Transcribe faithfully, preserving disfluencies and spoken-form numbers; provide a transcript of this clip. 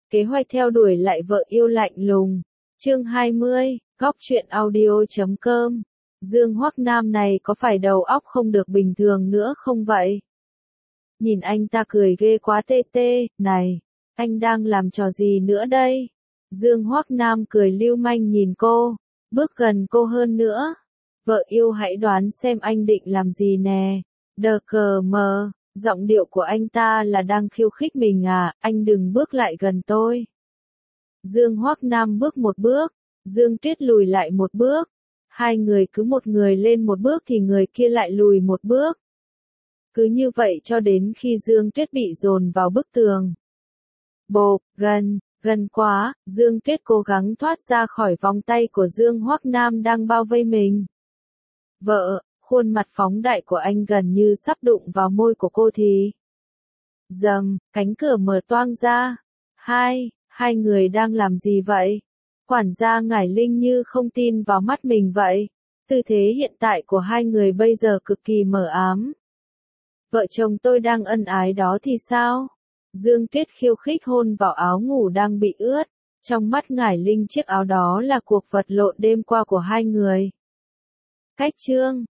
Kế hoạch theo đuổi lại vợ yêu lạnh lùng. Chương hai mươi, góc truyện audio chấm com. Dương Hoắc Nam này có phải đầu óc không được bình thường nữa không vậy? Nhìn anh ta cười ghê quá tê tê, này, anh đang làm trò gì nữa đây? Dương Hoắc Nam cười lưu manh nhìn cô, bước gần cô hơn nữa. Vợ yêu hãy đoán xem anh định làm gì nè. Đờ cờ mờ, giọng điệu của anh ta là đang khiêu khích mình à, anh đừng bước lại gần tôi. Dương Hoắc Nam bước một bước, Dương Tuyết lùi lại một bước. Hai người cứ một người lên một bước thì người kia lại lùi một bước. Cứ như vậy cho đến khi Dương Tuyết bị dồn vào bức tường. Bộp, gần, gần quá, Dương Tuyết cố gắng thoát ra khỏi vòng tay của Dương Hoắc Nam đang bao vây mình. Vợ, khuôn mặt phóng đại của anh gần như sắp đụng vào môi của cô thì. Dầm, cánh cửa mở toang ra. Hai, hai người đang làm gì vậy? Quản gia Ngải Linh như không tin vào mắt mình vậy. Tư thế hiện tại của hai người bây giờ cực kỳ mờ ám. Vợ chồng tôi đang ân ái đó thì sao? Dương Tuyết khiêu khích hôn vào áo ngủ đang bị ướt. Trong mắt Ngải Linh chiếc áo đó là cuộc vật lộn đêm qua của hai người. Cách chương